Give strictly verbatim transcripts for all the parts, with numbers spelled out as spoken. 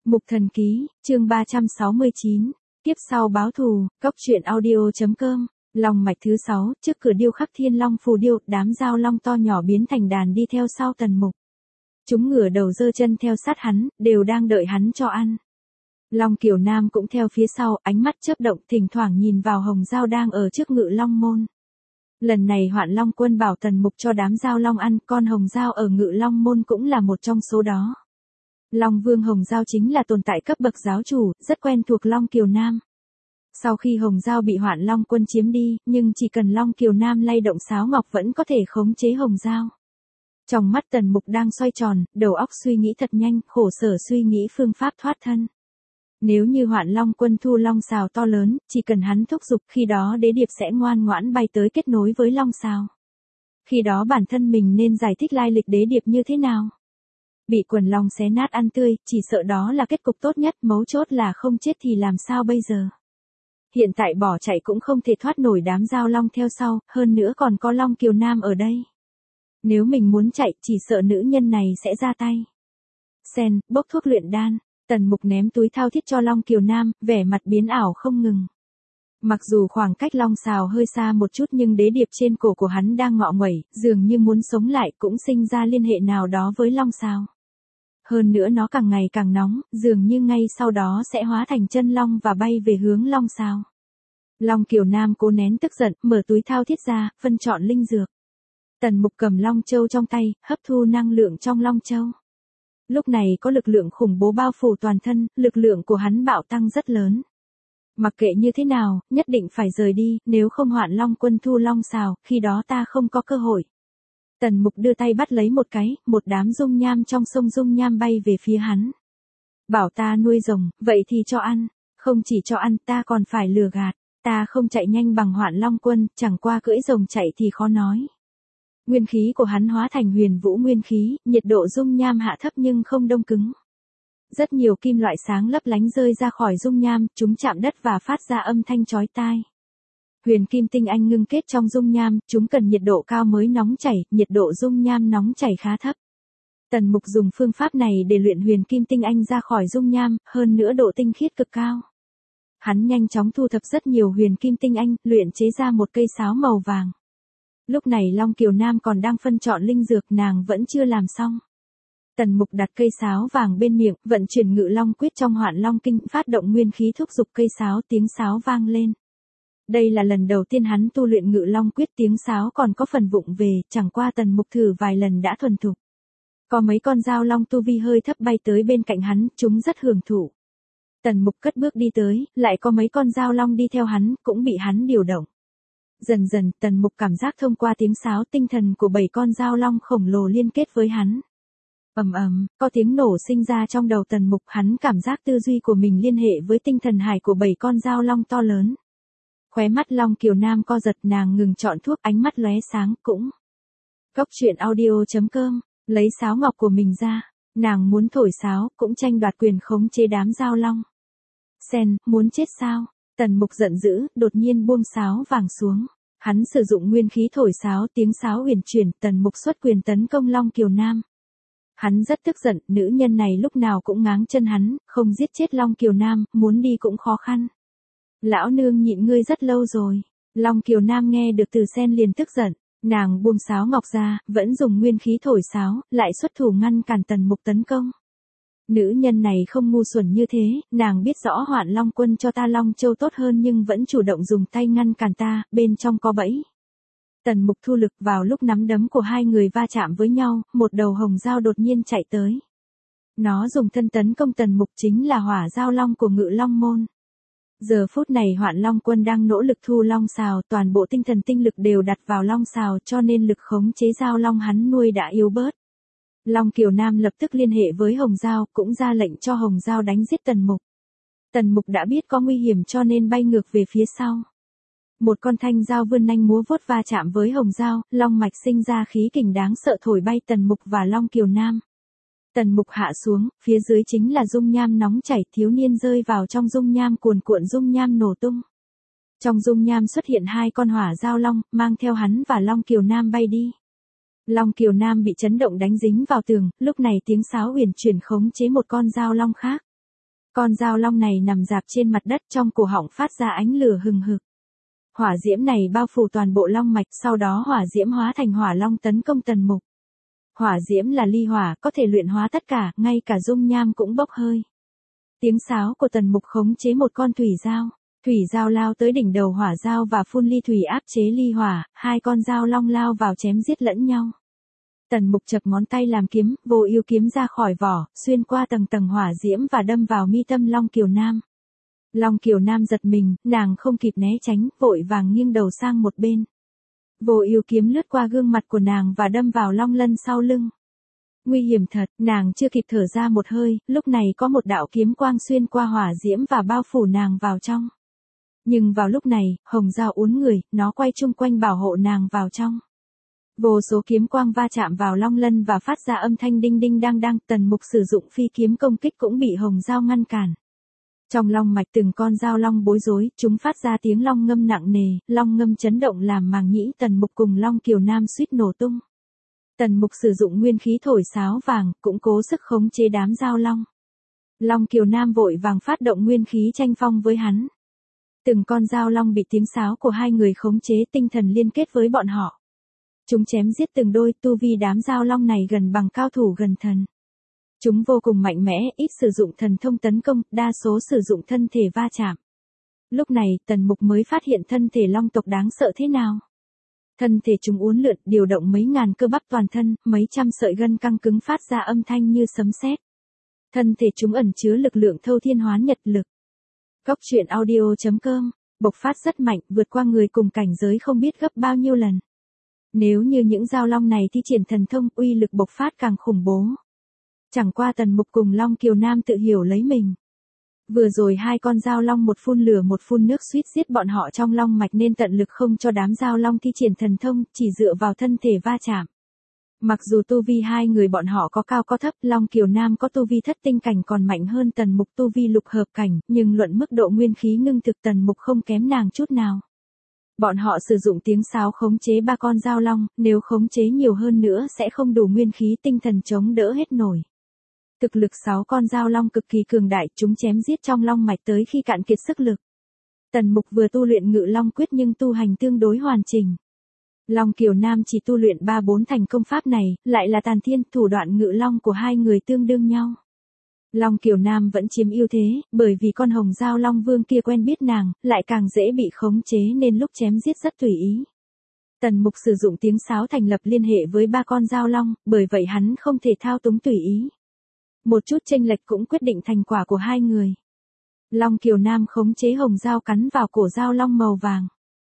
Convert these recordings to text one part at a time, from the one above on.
Mục Thần Ký, chương ba trăm sáu mươi chín, Kiếp sau báo thù, Cốc truyện audio.com, Long mạch thứ sáu, trước cửa điêu khắc thiên long phù điêu, đám giao long to nhỏ biến thành đàn đi theo sau Tần Mục. Chúng ngửa đầu giơ chân theo sát hắn, đều đang đợi hắn cho ăn. Long Kiều Nam cũng theo phía sau, ánh mắt chớp động, thỉnh thoảng nhìn vào Hồng Dao đang ở trước Ngự Long môn. Lần này Hoạn Long Quân bảo Tần Mục cho đám giao long ăn, con Hồng Dao ở Ngự Long môn cũng là một trong số đó. Long Vương Hồng Dao chính là tồn tại cấp bậc giáo chủ, rất quen thuộc Long Kiều Nam. Sau khi Hồng Dao bị Hoạn Long Quân chiếm đi, nhưng chỉ cần Long Kiều Nam lay động sáo ngọc vẫn có thể khống chế Hồng Dao. Trong mắt Tần Mục đang xoay tròn, đầu óc suy nghĩ thật nhanh, khổ sở suy nghĩ phương pháp thoát thân. Nếu như Hoạn Long Quân thu long sào to lớn, chỉ cần hắn thúc giục, khi đó đế điệp sẽ ngoan ngoãn bay tới kết nối với long sào. Khi đó bản thân mình nên giải thích lai lịch đế điệp như thế nào? Bị quần long xé nát ăn tươi, chỉ sợ đó là kết cục tốt nhất, mấu chốt là không chết thì làm sao bây giờ? Hiện tại bỏ chạy cũng không thể thoát nổi đám giao long theo sau, hơn nữa còn có Long Kiều Nam ở đây. Nếu mình muốn chạy, chỉ sợ nữ nhân này sẽ ra tay. Sen, bốc thuốc luyện đan, Tần Mục ném túi thao thiết cho Long Kiều Nam, vẻ mặt biến ảo không ngừng. Mặc dù khoảng cách long sào hơi xa một chút nhưng đế điệp trên cổ của hắn đang ngọ nguậy, dường như muốn sống lại, cũng sinh ra liên hệ nào đó với long sào. Hơn nữa nó càng ngày càng nóng, dường như ngay sau đó sẽ hóa thành chân long và bay về hướng long sào. Long Kiều Nam cố nén tức giận, mở túi thao thiết ra, phân chọn linh dược. Tần Mục cầm long châu trong tay, hấp thu năng lượng trong long châu. Lúc này có lực lượng khủng bố bao phủ toàn thân, lực lượng của hắn bạo tăng rất lớn. Mặc kệ như thế nào, nhất định phải rời đi, nếu không Hoạn Long Quân thu long sào, khi đó ta không có cơ hội. Tần Mục đưa tay bắt lấy một cái, một đám dung nham trong sông dung nham bay về phía hắn. Bảo ta nuôi rồng, vậy thì cho ăn, không chỉ cho ăn ta còn phải lừa gạt, ta không chạy nhanh bằng Hoạn Long Quân, chẳng qua cưỡi rồng chạy thì khó nói. Nguyên khí của hắn hóa thành huyền vũ nguyên khí, nhiệt độ dung nham hạ thấp nhưng không đông cứng. Rất nhiều kim loại sáng lấp lánh rơi ra khỏi dung nham, chúng chạm đất và phát ra âm thanh chói tai. Huyền kim tinh anh ngưng kết trong dung nham, chúng cần nhiệt độ cao mới nóng chảy, nhiệt độ dung nham nóng chảy khá thấp. Tần Mục dùng phương pháp này để luyện huyền kim tinh anh ra khỏi dung nham, hơn nữa độ tinh khiết cực cao. Hắn nhanh chóng thu thập rất nhiều huyền kim tinh anh, luyện chế ra một cây sáo màu vàng. Lúc này Long Kiều Nam còn đang phân chọn linh dược, nàng vẫn chưa làm xong. Tần Mục đặt cây sáo vàng bên miệng, vận chuyển Ngự Long quyết trong Hoạn Long kinh, phát động nguyên khí thúc giục cây sáo, tiếng sáo vang lên. Đây là lần đầu tiên hắn tu luyện Ngự Long quyết, tiếng sáo còn có phần vụng về, chẳng qua Tần Mục thử vài lần đã thuần thục. Có mấy con dao long tu vi hơi thấp bay tới bên cạnh hắn, chúng rất hưởng thụ. Tần Mục cất bước đi tới, lại có mấy con dao long đi theo hắn, cũng bị hắn điều động. Dần dần, Tần Mục cảm giác thông qua tiếng sáo tinh thần của bảy con dao long khổng lồ liên kết với hắn. Ầm ầm, có tiếng nổ sinh ra trong đầu Tần Mục, hắn cảm giác tư duy của mình liên hệ với tinh thần hải của bảy con dao long to lớn. Khóe mắt Long Kiều Nam co giật, nàng ngừng chọn thuốc, ánh mắt lóe sáng, cũng. Cốc truyện audio.com, lấy sáo ngọc của mình ra, nàng muốn thổi sáo, cũng tranh đoạt quyền khống chế đám dao long. Sen, muốn chết sao? Tần Mục giận dữ, đột nhiên buông sáo vàng xuống. Hắn sử dụng nguyên khí thổi sáo, tiếng sáo huyền chuyển, Tần Mục xuất quyền tấn công Long Kiều Nam. Hắn rất tức giận, nữ nhân này lúc nào cũng ngáng chân hắn, không giết chết Long Kiều Nam, muốn đi cũng khó khăn. Lão nương nhịn ngươi rất lâu rồi. Long Kiều Nam nghe được từ Sen liền tức giận, nàng buông sáo ngọc ra, vẫn dùng nguyên khí thổi sáo, lại xuất thủ ngăn cản Tần Mục tấn công. Nữ nhân này không ngu xuẩn như thế, nàng biết rõ Hoạn Long Quân cho ta Long Châu tốt hơn nhưng vẫn chủ động dùng tay ngăn cản ta, bên trong có bẫy. Tần Mục thu lực, vào lúc nắm đấm của hai người va chạm với nhau, một đầu hồng dao đột nhiên chạy tới. Nó dùng thân tấn công Tần Mục, chính là hỏa dao long của Ngự Long môn. Giờ phút này Hoạn Long Quân đang nỗ lực thu long sào, toàn bộ tinh thần tinh lực đều đặt vào long sào, cho nên lực khống chế dao long hắn nuôi đã yếu bớt. Long Kiều Nam lập tức liên hệ với Hồng Dao, cũng ra lệnh cho Hồng Dao đánh giết Tần Mục. Tần Mục đã biết có nguy hiểm cho nên bay ngược về phía sau. Một con thanh dao vươn nanh múa vuốt va chạm với Hồng Dao, long mạch sinh ra khí kình đáng sợ thổi bay Tần Mục và Long Kiều Nam. Tần Mục hạ xuống, phía dưới chính là dung nham nóng chảy, thiếu niên rơi vào trong dung nham, cuồn cuộn dung nham nổ tung. Trong dung nham xuất hiện hai con hỏa dao long, mang theo hắn và Long Kiều Nam bay đi. Long Kiều Nam bị chấn động đánh dính vào tường, lúc này tiếng sáo huyền chuyển khống chế một con dao long khác. Con dao long này nằm rạp trên mặt đất, trong cổ họng phát ra ánh lửa hừng hực. Hỏa diễm này bao phủ toàn bộ long mạch, sau đó hỏa diễm hóa thành hỏa long tấn công Tần Mục. Hỏa diễm là ly hỏa, có thể luyện hóa tất cả, ngay cả dung nham cũng bốc hơi. Tiếng sáo của Tần Mục khống chế một con thủy dao. Thủy dao lao tới đỉnh đầu hỏa dao và phun ly thủy áp chế ly hỏa, hai con dao long lao vào chém giết lẫn nhau. Tần Mục chập ngón tay làm kiếm, vô ưu kiếm ra khỏi vỏ, xuyên qua tầng tầng hỏa diễm và đâm vào mi tâm Long Kiều Nam. Long Kiều Nam giật mình, nàng không kịp né tránh, vội vàng nghiêng đầu sang một bên. Vô ưu kiếm lướt qua gương mặt của nàng và đâm vào long lân sau lưng. Nguy hiểm thật, nàng chưa kịp thở ra một hơi, lúc này có một đạo kiếm quang xuyên qua hỏa diễm và bao phủ nàng vào trong. Nhưng vào lúc này, hồng dao uốn người, nó quay chung quanh bảo hộ nàng vào trong. Vô số kiếm quang va chạm vào long lân và phát ra âm thanh đinh đinh đang đang, Tần Mục sử dụng phi kiếm công kích cũng bị hồng dao ngăn cản. Trong long mạch từng con dao long bối rối, chúng phát ra tiếng long ngâm nặng nề, long ngâm chấn động làm màng nhĩ Tần Mục cùng Long Kiều Nam suýt nổ tung. Tần Mục sử dụng nguyên khí thổi sáo vàng, cũng cố sức khống chế đám dao long. Long Kiều Nam vội vàng phát động nguyên khí tranh phong với hắn. Từng con dao long bị tiếng sáo của hai người khống chế, tinh thần liên kết với bọn họ. Chúng chém giết từng đôi, tu vi đám dao long này gần bằng cao thủ gần thần. Chúng vô cùng mạnh mẽ, ít sử dụng thần thông tấn công, đa số sử dụng thân thể va chạm. Lúc này, Tần Mục mới phát hiện thân thể long tộc đáng sợ thế nào. Thân thể chúng uốn lượn, điều động mấy ngàn cơ bắp toàn thân, mấy trăm sợi gân căng cứng phát ra âm thanh như sấm sét. Thân thể chúng ẩn chứa lực lượng thâu thiên hoán nhật lực. Cốc truyện audio chấm com, bộc phát rất mạnh, vượt qua người cùng cảnh giới không biết gấp bao nhiêu lần. Nếu như những dao long này thi triển thần thông, uy lực bộc phát càng khủng bố. Chẳng qua Tần Mục cùng Long Kiều Nam tự hiểu lấy mình. Vừa rồi hai con dao long một phun lửa một phun nước suýt giết bọn họ trong long mạch nên tận lực không cho đám dao long thi triển thần thông, chỉ dựa vào thân thể va chạm. Mặc dù tu vi hai người bọn họ có cao có thấp, Long Kiều Nam có tu vi thất tinh cảnh còn mạnh hơn Tần Mục tu vi lục hợp cảnh, nhưng luận mức độ nguyên khí ngưng thực Tần Mục không kém nàng chút nào. Bọn họ sử dụng tiếng sáo khống chế ba con dao long, nếu khống chế nhiều hơn nữa sẽ không đủ nguyên khí tinh thần chống đỡ hết nổi. Thực lực sáu con dao long cực kỳ cường đại, chúng chém giết trong long mạch tới khi cạn kiệt sức lực. Tần Mục vừa tu luyện Ngự Long Quyết nhưng tu hành tương đối hoàn chỉnh. Long Kiều Nam chỉ tu luyện ba bốn thành công pháp này, lại là tàn thiên, thủ đoạn ngự long của hai người tương đương nhau. Long Kiều Nam vẫn chiếm ưu thế, bởi vì con hồng dao long vương kia quen biết nàng, lại càng dễ bị khống chế nên lúc chém giết rất tùy ý. Tần Mục sử dụng tiếng sáo thành lập liên hệ với ba con dao long, bởi vậy hắn không thể thao túng tùy ý. Một chút chênh lệch cũng quyết định thành quả của hai người. Long Kiều Nam khống chế hồng dao cắn vào cổ dao long màu vàng.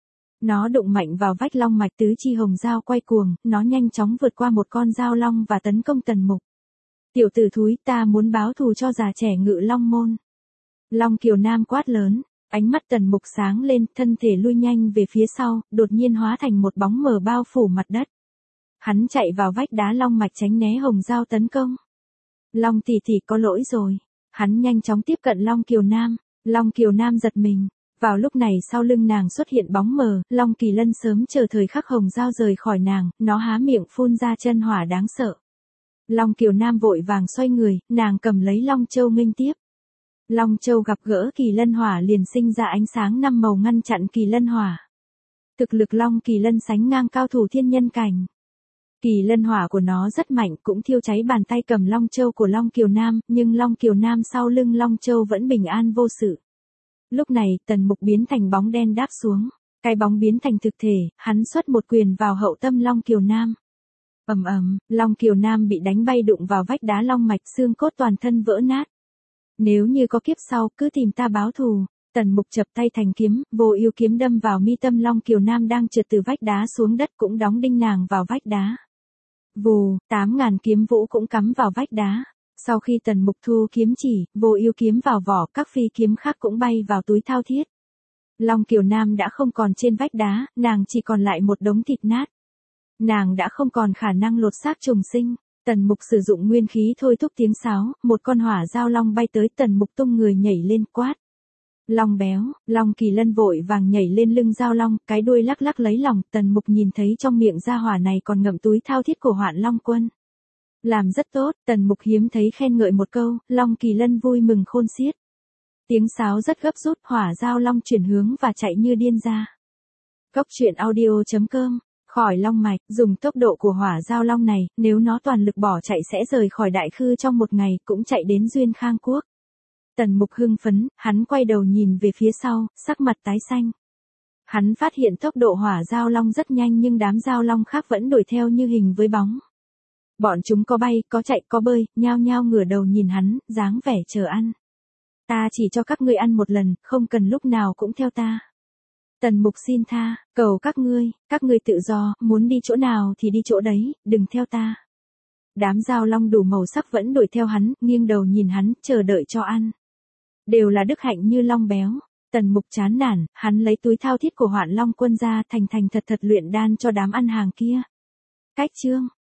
Nó đụng mạnh vào vách long mạch, tứ chi hồng dao quay cuồng, nó nhanh chóng vượt qua một con dao long và tấn công Tần Mục. Tiểu tử thúi, ta muốn báo thù cho già trẻ Ngự Long môn. Long Kiều Nam quát lớn, ánh mắt Tần Mục sáng lên, thân thể lui nhanh về phía sau, đột nhiên hóa thành một bóng mờ bao phủ mặt đất. Hắn chạy vào vách đá long mạch tránh né hồng dao tấn công. Long tỷ tỷ có lỗi rồi. Hắn nhanh chóng tiếp cận Long Kiều Nam. Long Kiều Nam giật mình. Vào lúc này sau lưng nàng xuất hiện bóng mờ, Long Kỳ Lân sớm chờ thời khắc hồng dao rời khỏi nàng, nó há miệng phun ra chân hỏa đáng sợ. Long Kiều Nam vội vàng xoay người, nàng cầm lấy Long Châu nghênh tiếp. Long Châu gặp gỡ Kỳ Lân hỏa liền sinh ra ánh sáng năm màu ngăn chặn Kỳ Lân hỏa. Thực lực Long Kỳ Lân sánh ngang cao thủ thiên nhân cảnh. Kỳ lân hỏa của nó rất mạnh, cũng thiêu cháy bàn tay cầm Long Châu của Long Kiều Nam, nhưng Long Kiều Nam sau lưng Long Châu vẫn bình an vô sự. Lúc này, Tần Mục biến thành bóng đen đáp xuống. Cái bóng biến thành thực thể, hắn xuất một quyền vào hậu tâm Long Kiều Nam. Ầm ầm, Long Kiều Nam bị đánh bay đụng vào vách đá long mạch, xương cốt toàn thân vỡ nát. Nếu như có kiếp sau, cứ tìm ta báo thù. Tần Mục chập tay thành kiếm, vô ưu kiếm đâm vào mi tâm Long Kiều Nam đang trượt từ vách đá xuống đất, cũng đóng đinh nàng vào vách đá. Vù, tám ngàn kiếm vũ cũng cắm vào vách đá. Sau khi Tần Mục thu kiếm chỉ, vô ưu kiếm vào vỏ, các phi kiếm khác cũng bay vào túi thao thiết. Long Kiều Nam đã không còn trên vách đá, nàng chỉ còn lại một đống thịt nát. Nàng đã không còn khả năng lột xác trùng sinh. Tần Mục sử dụng nguyên khí thôi thúc tiếng sáo, một con hỏa dao long bay tới, Tần Mục tung người nhảy lên quát. Long béo, Long Kỳ Lân vội vàng nhảy lên lưng dao long, cái đuôi lắc lắc lấy lòng, Tần Mục nhìn thấy trong miệng gia hỏa này còn ngậm túi thao thiết của Hoạn Long Quân. Làm rất tốt, Tần Mục hiếm thấy khen ngợi một câu, Long Kỳ Lân vui mừng khôn xiết. Tiếng sáo rất gấp rút, hỏa giao long chuyển hướng và chạy như điên ra. Cốc truyện audio chấm com. Khỏi long mạch, dùng tốc độ của hỏa giao long này, nếu nó toàn lực bỏ chạy sẽ rời khỏi đại khư trong một ngày, cũng chạy đến Duyên Khang Quốc. Tần Mục hưng phấn, hắn quay đầu nhìn về phía sau, sắc mặt tái xanh. Hắn phát hiện tốc độ hỏa giao long rất nhanh nhưng đám giao long khác vẫn đuổi theo như hình với bóng. Bọn chúng có bay, có chạy, có bơi, nhao nhao ngửa đầu nhìn hắn, dáng vẻ chờ ăn. Ta chỉ cho các ngươi ăn một lần, không cần lúc nào cũng theo ta. Tần Mục xin tha, cầu các ngươi, các ngươi tự do, muốn đi chỗ nào thì đi chỗ đấy, đừng theo ta. Đám giao long đủ màu sắc vẫn đuổi theo hắn, nghiêng đầu nhìn hắn, chờ đợi cho ăn. Đều là đức hạnh như long béo. Tần Mục chán nản, hắn lấy túi thao thiết của Hoạn Long quân ra, thành thành thật thật luyện đan cho đám ăn hàng kia. Cách chương